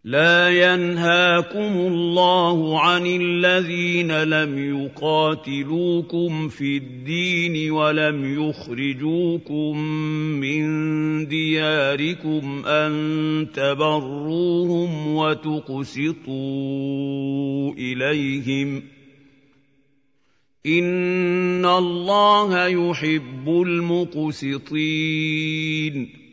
لا ينهاكم الله عن الذين لم يقاتلوكم في الدين ولم يخرجوكم من دياركم أن تبروهم وتقسطوا إليهم إن الله يحب المقسطين